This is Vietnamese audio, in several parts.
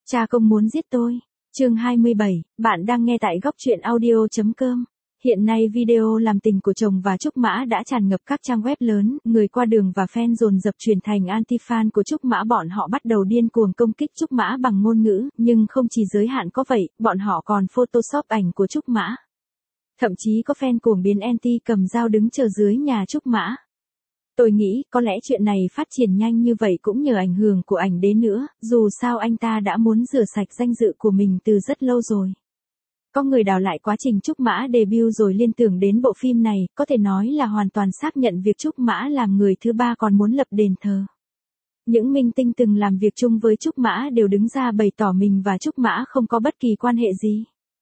Cha công muốn giết tôi. Chương 27, bạn đang nghe tại góc truyện audio.com. Hiện nay video làm tình của chồng và Trúc Mã đã tràn ngập các trang web lớn, người qua đường và fan dồn dập chuyển thành anti-fan của Trúc Mã. Bọn họ bắt đầu điên cuồng công kích Trúc Mã bằng ngôn ngữ, nhưng không chỉ giới hạn có vậy, bọn họ còn photoshop ảnh của Trúc Mã. Thậm chí có fan cuồng biến anti cầm dao đứng chờ dưới nhà Trúc Mã. Tôi nghĩ, có lẽ chuyện này phát triển nhanh như vậy cũng nhờ ảnh hưởng của ảnh đế nữa, dù sao anh ta đã muốn rửa sạch danh dự của mình từ rất lâu rồi. Có người đào lại quá trình Trúc Mã debut rồi liên tưởng đến bộ phim này, có thể nói là hoàn toàn xác nhận việc Trúc Mã làm người thứ ba còn muốn lập đền thờ. Những minh tinh từng làm việc chung với Trúc Mã đều đứng ra bày tỏ mình và Trúc Mã không có bất kỳ quan hệ gì.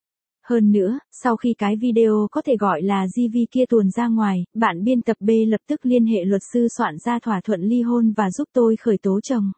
Hơn nữa, sau khi cái video có thể gọi là GV kia tuồn ra ngoài, bạn biên tập B lập tức liên hệ luật sư soạn ra thỏa thuận ly hôn và giúp tôi khởi tố chồng.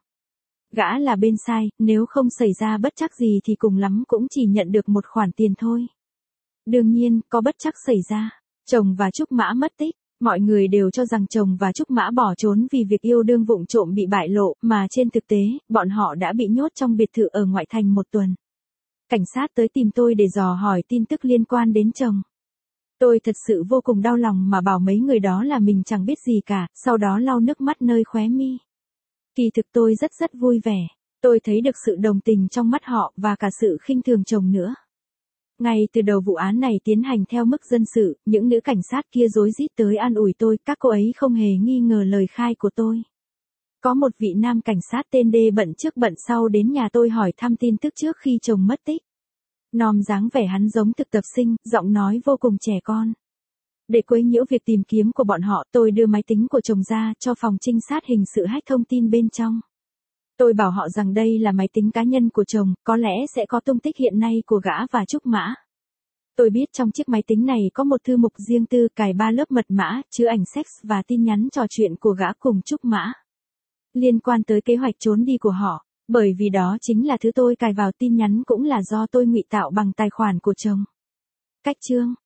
Gã là bên sai, nếu không xảy ra bất trắc gì thì cùng lắm cũng chỉ nhận được một khoản tiền thôi. Đương nhiên, có bất trắc xảy ra. Chồng và Trúc Mã mất tích. Mọi người đều cho rằng chồng và Trúc Mã bỏ trốn vì việc yêu đương vụng trộm bị bại lộ, mà trên thực tế, bọn họ đã bị nhốt trong biệt thự ở ngoại thành một tuần. Cảnh sát tới tìm tôi để dò hỏi tin tức liên quan đến chồng. Tôi thật sự vô cùng đau lòng mà bảo mấy người đó là mình chẳng biết gì cả, sau đó lau nước mắt nơi khóe mi. Kỳ thực tôi rất vui vẻ. Tôi thấy được sự đồng tình trong mắt họ và cả sự khinh thường chồng nữa. Ngay từ đầu vụ án này tiến hành theo mức dân sự, những nữ cảnh sát kia rối rít tới an ủi tôi, các cô ấy không hề nghi ngờ lời khai của tôi. Có một vị nam cảnh sát tên D bận trước bận sau đến nhà tôi hỏi thăm tin tức trước khi chồng mất tích. Nòm dáng vẻ hắn giống thực tập sinh, giọng nói vô cùng trẻ con. Để quấy nhiễu việc tìm kiếm của bọn họ, tôi đưa máy tính của chồng ra cho phòng trinh sát hình sự hack thông tin bên trong. Tôi bảo họ rằng đây là máy tính cá nhân của chồng, có lẽ sẽ có tung tích hiện nay của gã và Trúc Mã. Tôi biết trong chiếc máy tính này có một thư mục riêng tư cài 3 lớp mật mã, chứa ảnh sex và tin nhắn trò chuyện của gã cùng Trúc Mã. Liên quan tới kế hoạch trốn đi của họ, bởi vì đó chính là thứ tôi cài vào tin nhắn cũng là do tôi ngụy tạo bằng tài khoản của chồng. Cách chương